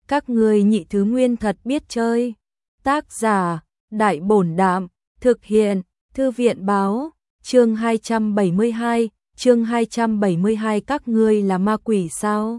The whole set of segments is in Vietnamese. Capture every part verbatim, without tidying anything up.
Các ngươi nhị thứ nguyên thật biết chơi. Tác giả, Đại Bổn Đạm, thực hiện, Thư viện Báo, chương hai trăm bảy mươi hai, chương hai trăm bảy mươi hai các ngươi là ma quỷ sao?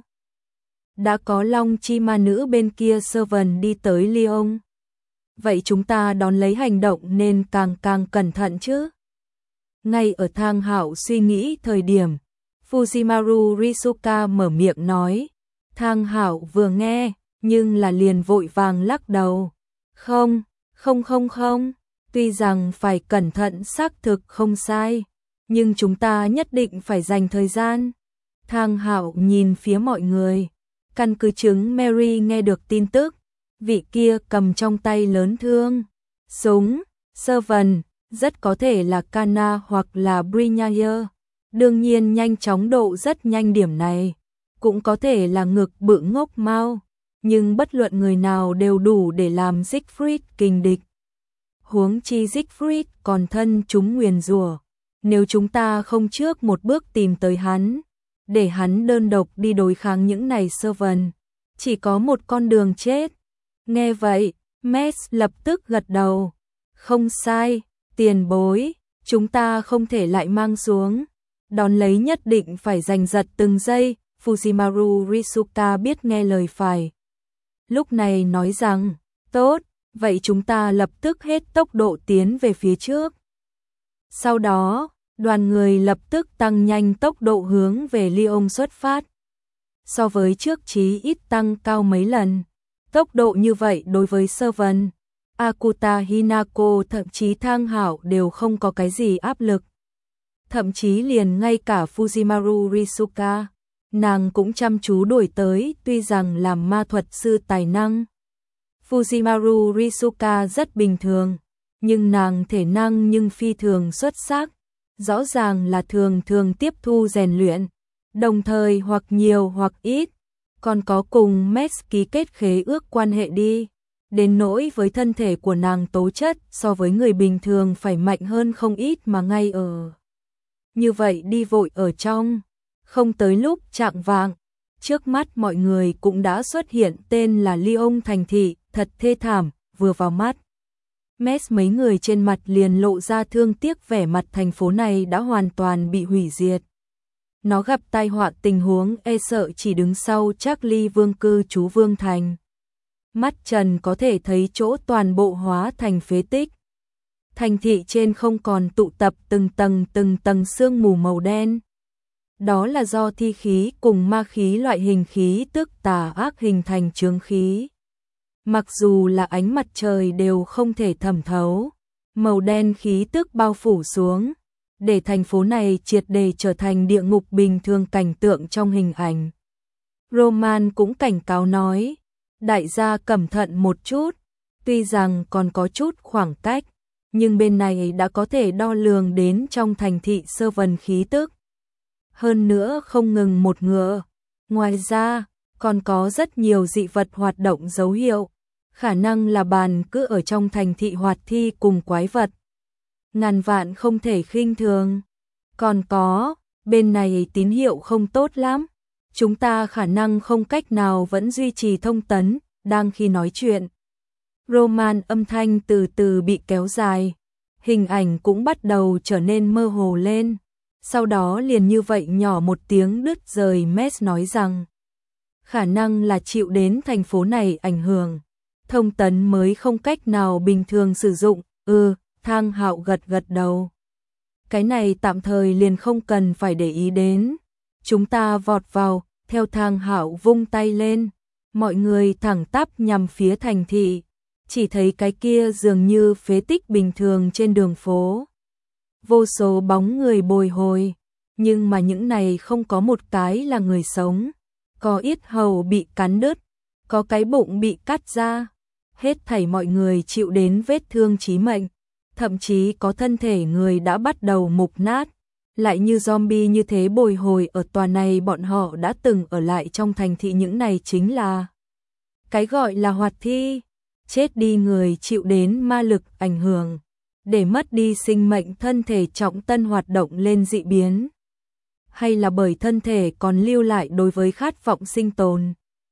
Đã có Long Chi ma nữ bên kia Servant đi tới Lyon. Vậy chúng ta đón lấy hành động nên càng càng cẩn thận chứ. Ngay ở Thang Hạo suy nghĩ thời điểm, Fujimaru Risuka mở miệng nói. Thang Hạo vừa nghe, nhưng là liền vội vàng lắc đầu. Không, không không không, tuy rằng phải cẩn thận xác thực không sai, nhưng chúng ta nhất định phải dành thời gian. Thang Hạo nhìn phía mọi người, căn cứ chứng Mary nghe được tin tức, vị kia cầm trong tay lớn thương, súng, Servant, rất có thể là Kana hoặc là Brignayer. Đương nhiên nhanh chóng độ rất nhanh điểm này, cũng có thể là ngực bự ngốc mau, nhưng bất luận người nào đều đủ để làm Siegfried kình địch. Huống chi Siegfried còn thân chúng nguyền rủa, nếu chúng ta không trước một bước tìm tới hắn, để hắn đơn độc đi đối kháng những này Servant, chỉ có một con đường chết. Nghe vậy, Mess lập tức gật đầu. Không sai, tiền bối, chúng ta không thể lại mang xuống. Đón lấy nhất định phải giành giật từng giây. Fujimaru Risuka biết nghe lời phải. Lúc này nói rằng, tốt, vậy chúng ta lập tức hết tốc độ tiến về phía trước. Sau đó, đoàn người lập tức tăng nhanh tốc độ hướng về Lyon xuất phát. So với trước chí ít tăng cao mấy lần. Tốc độ như vậy đối với Servant, Akuta Hinako thậm chí Thang Hạo đều không có cái gì áp lực. Thậm chí liền ngay cả Fujimaru Risuka, nàng cũng chăm chú đuổi tới, tuy rằng làm ma thuật sư tài năng. Fujimaru Risuka rất bình thường, nhưng nàng thể năng nhưng phi thường xuất sắc, rõ ràng là thường thường tiếp thu rèn luyện, đồng thời hoặc nhiều hoặc ít, còn có cùng Mess ký kết khế ước quan hệ đi. Đến nỗi với thân thể của nàng tố chất so với người bình thường phải mạnh hơn không ít mà ngay ở. Như vậy đi vội ở trong, không tới lúc chạng vạng, trước mắt mọi người cũng đã xuất hiện tên là Lyon thành thị, thật thê thảm, vừa vào mắt. Mess mấy người trên mặt liền lộ ra thương tiếc, vẻ mặt thành phố này đã hoàn toàn bị hủy diệt. Nó gặp tai họa, tình huống e sợ chỉ đứng sau Charlie vương cư trú Vương Thành. Mắt trần có thể thấy chỗ toàn bộ hóa thành phế tích. Thành thị trên không còn tụ tập từng tầng từng tầng sương mù màu đen. Đó là do thi khí cùng ma khí loại hình khí tức tà ác hình thành chướng khí. Mặc dù là ánh mặt trời đều không thể thẩm thấu, màu đen khí tức bao phủ xuống, để thành phố này triệt để trở thành địa ngục bình thường cảnh tượng trong hình ảnh. Roman cũng cảnh cáo nói, đại gia cẩn thận một chút, tuy rằng còn có chút khoảng cách, nhưng bên này đã có thể đo lường đến trong thành thị Servant khí tức. Hơn nữa không ngừng một ngựa, ngoài ra còn có rất nhiều dị vật hoạt động dấu hiệu, khả năng là bàn cứ ở trong thành thị hoạt thi cùng quái vật. Ngàn vạn không thể khinh thường. Còn có, bên này tín hiệu không tốt lắm, chúng ta khả năng không cách nào vẫn duy trì thông tấn. Đang khi nói chuyện, Roman âm thanh từ từ bị kéo dài, hình ảnh cũng bắt đầu trở nên mơ hồ lên. Sau đó liền như vậy nhỏ một tiếng đứt rời. Mess nói rằng, khả năng là chịu đến thành phố này ảnh hưởng, thông tấn mới không cách nào bình thường sử dụng. Ừ, Thang Hạo gật gật đầu. Cái này tạm thời liền không cần phải để ý đến. Chúng ta vọt vào, theo Thang Hạo vung tay lên, mọi người thẳng tắp nhằm phía thành thị, chỉ thấy cái kia dường như phế tích bình thường trên đường phố. Vô số bóng người bồi hồi, nhưng mà những này không có một cái là người sống, có yết hầu bị cắn đứt, có cái bụng bị cắt ra, hết thảy mọi người chịu đến vết thương chí mệnh, thậm chí có thân thể người đã bắt đầu mục nát, lại như zombie như thế bồi hồi ở tòa này. Bọn họ đã từng ở lại trong thành thị, những này chính là cái gọi là hoạt thi, chết đi người chịu đến ma lực ảnh hưởng, để mất đi sinh mệnh, thân thể trọng tân hoạt động lên dị biến, hay là bởi thân thể còn lưu lại đối với khát vọng sinh tồn.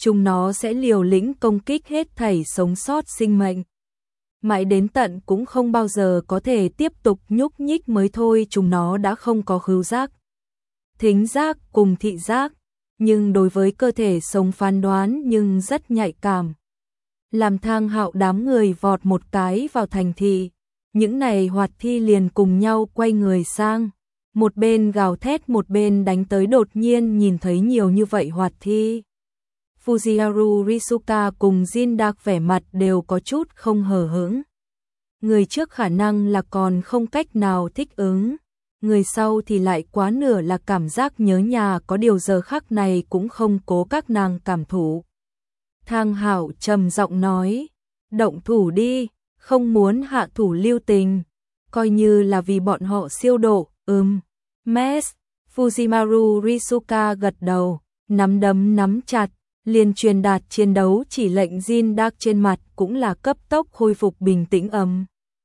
chúng nó sẽ liều lĩnh công kích hết thảy sống sót sinh mệnh. Mãi đến tận cũng không bao giờ có thể tiếp tục nhúc nhích mới thôi, chúng nó đã không có khứu giác, thính giác cùng thị giác, nhưng đối với cơ thể sống phán đoán nhưng rất nhạy cảm. Làm Thang Hạo đám người vọt một cái vào thành thị, những này hoạt thi liền cùng nhau quay người sang, một bên gào thét một bên đánh tới, đột nhiên nhìn thấy nhiều như vậy hoạt thi. Fujiwara Risuka cùng Jin Dark vẻ mặt đều có chút không hờ hững. Người trước khả năng là còn không cách nào thích ứng, người sau thì lại quá nửa là cảm giác nhớ nhà, có điều giờ khắc này cũng không cố các nàng cảm thụ. Thang Hạo trầm giọng nói, động thủ đi, không muốn hạ thủ lưu tình, coi như là vì bọn họ siêu độ. Ừm, Mess. Fujimaru Risuka gật đầu, nắm đấm nắm chặt, liền truyền đạt chiến đấu chỉ lệnh. Jin Dark trên mặt cũng là cấp tốc khôi phục bình tĩnh. Âm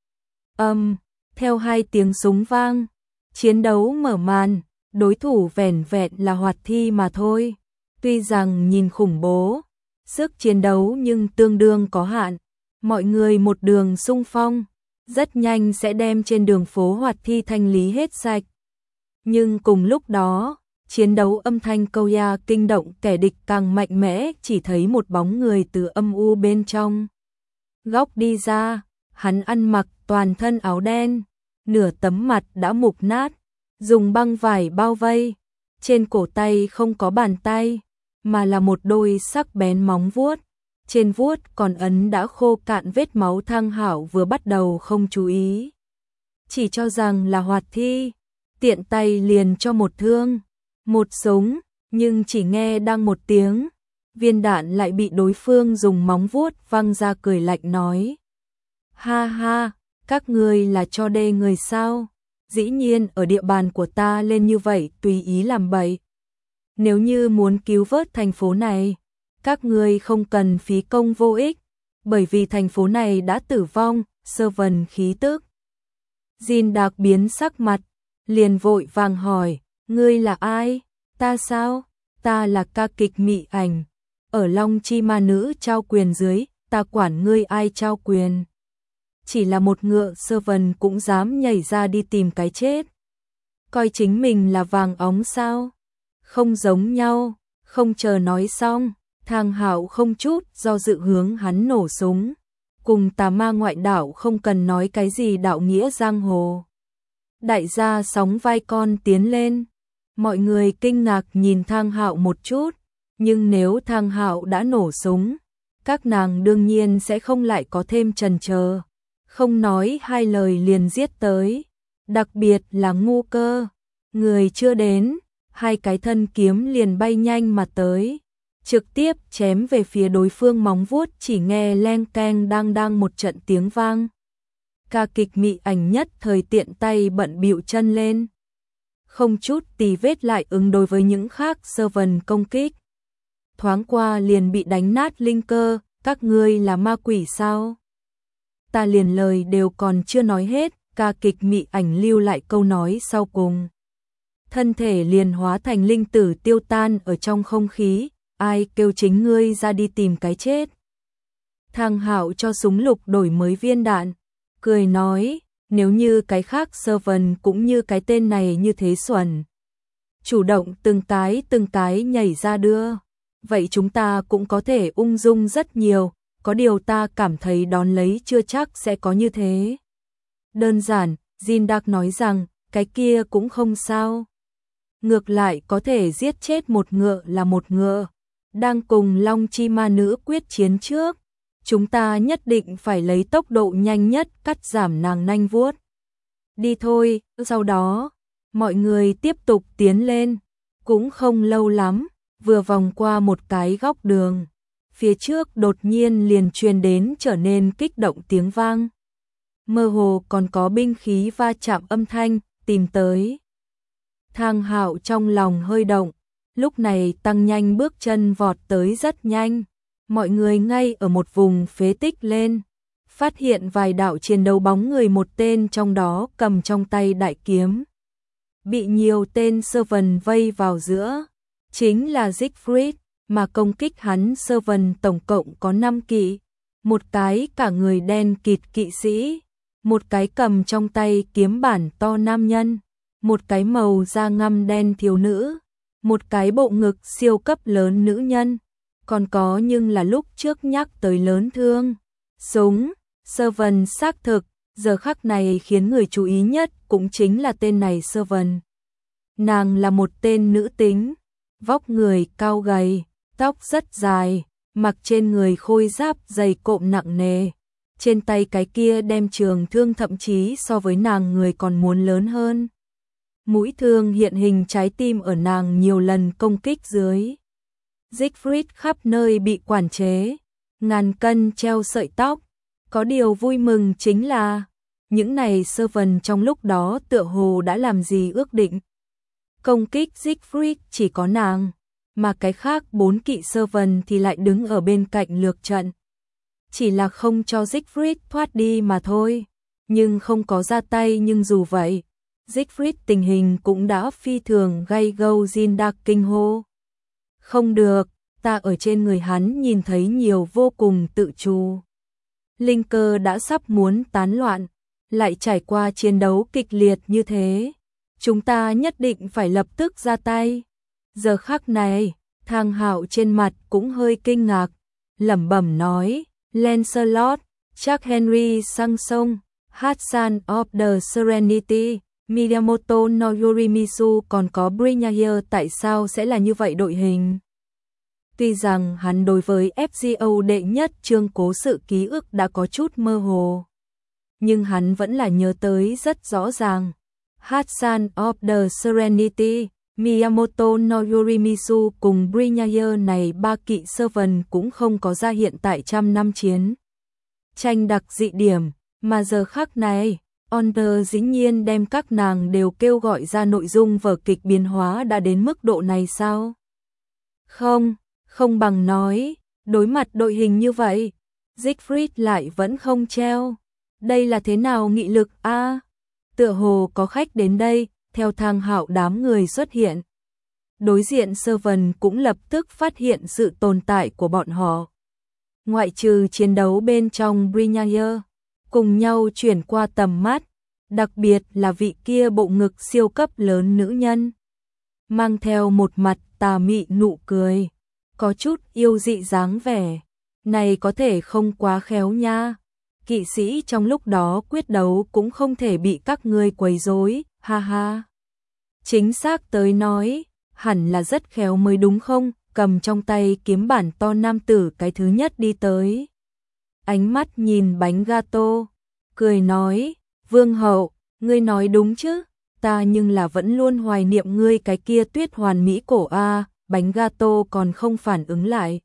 âm, theo hai tiếng súng vang, chiến đấu mở màn, đối thủ vẻn vẹn là hoạt thi mà thôi. Tuy rằng nhìn khủng bố, sức chiến đấu nhưng tương đương có hạn. Mọi người một đường xung phong, rất nhanh sẽ đem trên đường phố hoạt thi thanh lý hết sạch. Nhưng cùng lúc đó, chiến đấu âm thanh câu ya kinh động kẻ địch càng mạnh mẽ, chỉ thấy một bóng người từ âm u bên trong góc đi ra, hắn ăn mặc toàn thân áo đen, nửa tấm mặt đã mục nát, dùng băng vải bao vây, trên cổ tay không có bàn tay, mà là một đôi sắc bén móng vuốt, trên vuốt còn ấn đã khô cạn vết máu. Thang Hạo vừa bắt đầu không chú ý, chỉ cho rằng là hoạt thi, tiện tay liền cho một thương, một súng, nhưng chỉ nghe đang một tiếng, viên đạn lại bị đối phương dùng móng vuốt văng ra, cười lạnh nói: ha ha, các ngươi là cho đê người sao? Dĩ nhiên ở địa bàn của ta lên như vậy tùy ý làm bậy. Nếu như muốn cứu vớt thành phố này, các ngươi không cần phí công vô ích, bởi vì thành phố này đã tử vong. Sơ vần khí tức. Jin Dark biến sắc mặt, liền vội vàng hỏi: ngươi là ai? Ta sao? Ta là ca kịch Mị Ảnh, ở Long Chi Ma Nữ trao quyền dưới, ta quản ngươi ai trao quyền. Chỉ là một ngựa sơ vần cũng dám nhảy ra đi tìm cái chết. Coi chính mình là vàng óng sao? Không giống nhau. Không chờ nói xong, Thang Hạo không chút do dự hướng hắn nổ súng. Cùng tà ma ngoại đạo không cần nói cái gì đạo nghĩa giang hồ. Đại gia sóng vai con tiến lên. Mọi người kinh ngạc nhìn Thang Hạo một chút, nhưng nếu Thang Hạo đã nổ súng, các nàng đương nhiên sẽ không lại có thêm chần chờ, không nói hai lời liền giết tới. Đặc biệt là Ngu Cơ, người chưa đến, hai cái thân kiếm liền bay nhanh mà tới, trực tiếp chém về phía đối phương. Móng vuốt chỉ nghe leng keng đang đang một trận tiếng vang. Ca kịch Mị Ảnh nhất thời tiện tay bận bịu chân lên, không chút tì vết lại ứng đối với những khác sơ vần công kích. Thoáng qua liền bị đánh nát linh cơ. Các ngươi là ma quỷ sao? Ta liền lời đều còn chưa nói hết, ca kịch Mị Ảnh lưu lại câu nói sau cùng. Thân thể liền hóa thành linh tử tiêu tan ở trong không khí. Ai kêu chính ngươi ra đi tìm cái chết? Thang Hạo cho súng lục đổi mới viên đạn, cười nói: nếu như cái khác sơ vần cũng như cái tên này như thế xuẩn, chủ động từng cái từng cái nhảy ra đưa, vậy chúng ta cũng có thể ung dung rất nhiều. Có điều ta cảm thấy đón lấy chưa chắc sẽ có như thế đơn giản. Jin Dark nói rằng cái kia cũng không sao, ngược lại có thể giết chết một ngựa là một ngựa. Đang cùng Long Chi Ma Nữ quyết chiến trước, chúng ta nhất định phải lấy tốc độ nhanh nhất cắt giảm nàng nanh vuốt. Đi thôi. Sau đó, mọi người tiếp tục tiến lên, cũng không lâu lắm, vừa vòng qua một cái góc đường, phía trước đột nhiên liền truyền đến trở nên kích động tiếng vang. Mơ hồ còn có binh khí va chạm âm thanh, tìm tới. Thang Hạo trong lòng hơi động, lúc này tăng nhanh bước chân vọt tới rất nhanh. Mọi người ngay ở một vùng phế tích lên, phát hiện vài đạo chiến đấu bóng người, một tên trong đó cầm trong tay đại kiếm, bị nhiều tên sơ vần vây vào giữa, chính là Siegfried. mà công kích hắn servant tổng cộng có năm kỵ, một cái cả người đen kịt kỵ sĩ, một cái cầm trong tay kiếm bản to nam nhân, một cái màu da ngăm đen thiếu nữ, một cái bộ ngực siêu cấp lớn nữ nhân, còn có nhưng là lúc trước nhắc tới lớn thương, súng, servant xác thực, giờ khắc này khiến người chú ý nhất cũng chính là tên này servant. Nàng là một tên nữ tính, vóc người cao gầy, tóc rất dài, mặc trên người khôi giáp dày cộm nặng nề, trên tay cái kia đem trường thương thậm chí so với nàng người còn muốn lớn hơn. Mũi thương hiện hình trái tim ở nàng nhiều lần công kích dưới. Siegfried khắp nơi bị quản chế, ngàn cân treo sợi tóc, có điều vui mừng chính là những này servant trong lúc đó tựa hồ đã làm gì ước định. Công kích Siegfried chỉ có nàng, mà cái khác bốn kỵ servant thì lại đứng ở bên cạnh lược trận. Chỉ là không cho Siegfried thoát đi mà thôi, nhưng không có ra tay. Nhưng dù vậy, Siegfried tình hình cũng đã phi thường gay go. Zinda kinh hô. Không được, ta ở trên người hắn nhìn thấy nhiều vô cùng tự trù. Linh cơ đã sắp muốn tán loạn, lại trải qua chiến đấu kịch liệt như thế. Chúng ta nhất định phải lập tức ra tay. Giờ khắc này, Thang Hạo trên mặt cũng hơi kinh ngạc, lẩm bẩm nói, Lancelot, Jack Henry sang sông, Hassan of the Serenity, Miyamoto no Yorimizu còn có Brynjair, tại sao sẽ là như vậy đội hình? Tuy rằng hắn đối với ép giê ô đệ nhất chương cố sự ký ức đã có chút mơ hồ, nhưng hắn vẫn là nhớ tới rất rõ ràng. Hassan of the Serenity, Miyamoto no Yorimizu cùng Brynjair này ba kỵ servant cũng không có ra hiện tại trăm năm chiến tranh đặc dị điểm, mà giờ khắc này, Onder dĩ nhiên đem các nàng đều kêu gọi ra. Nội dung vở kịch biến hóa đã đến mức độ này sao? Không, không bằng nói, đối mặt đội hình như vậy, Siegfried lại vẫn không treo. Đây là thế nào nghị lực a? À, tựa hồ có khách đến đây. Theo Thang Hạo đám người xuất hiện, đối diện servant cũng lập tức phát hiện sự tồn tại của bọn họ. Ngoại trừ chiến đấu bên trong Brynjair, cùng nhau chuyển qua tầm mắt, đặc biệt là vị kia bộ ngực siêu cấp lớn nữ nhân, mang theo một mặt tà mị nụ cười, có chút yêu dị dáng vẻ. Này có thể không quá khéo nha. Kỵ sĩ trong lúc đó quyết đấu cũng không thể bị các ngươi quấy rối, ha ha. Chính xác tới nói, hẳn là rất khéo mới đúng không? Cầm trong tay kiếm bản to nam tử cái thứ nhất đi tới. Ánh mắt nhìn bánh gato, cười nói, Vương hậu, ngươi nói đúng chứ? Ta nhưng là vẫn luôn hoài niệm ngươi cái kia tuyết hoàn mỹ cổ a. Bánh gato còn không phản ứng lại.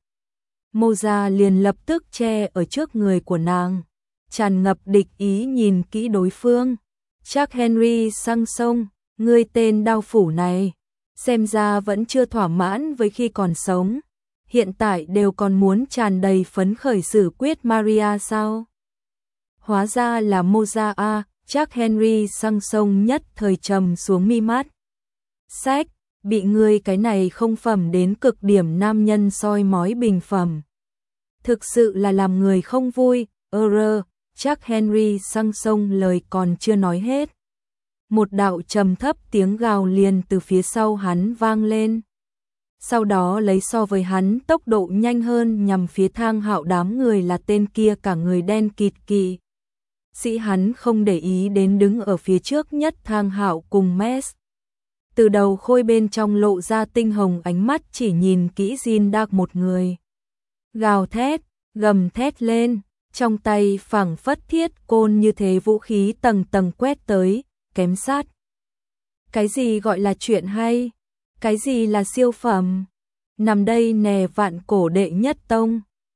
Moza liền lập tức che ở trước người của nàng, tràn ngập địch ý nhìn kỹ đối phương. Jack Henry sang sông, ngươi tên đao phủ này, xem ra vẫn chưa thỏa mãn với khi còn sống, hiện tại đều còn muốn tràn đầy phấn khởi xử quyết Maria sao? Hóa ra là Moza a. Jack Henry sang sông nhất thời trầm xuống mi mắt. Sách, bị ngươi cái này không phẩm đến cực điểm nam nhân soi mói bình phẩm. Thực sự là làm người không vui. Ơ Jack Henry sang sông lời còn chưa nói hết, một đạo trầm thấp tiếng gào liền từ phía sau hắn vang lên. Sau đó lấy so với hắn tốc độ nhanh hơn nhằm phía Thang Hạo đám người là tên kia cả người đen kịt kỵ sĩ. Hắn không để ý đến đứng ở phía trước nhất Thang Hạo cùng Mess. Từ đầu khôi bên trong lộ ra tinh hồng ánh mắt chỉ nhìn kỹ Zinda một người. Gào thét, gầm thét lên, trong tay phảng phất thiết côn như thế, vũ khí tầng tầng quét tới, kém sát. Cái gì gọi là chuyện hay? Cái gì là siêu phẩm? Nằm đây nè vạn cổ đệ nhất tông.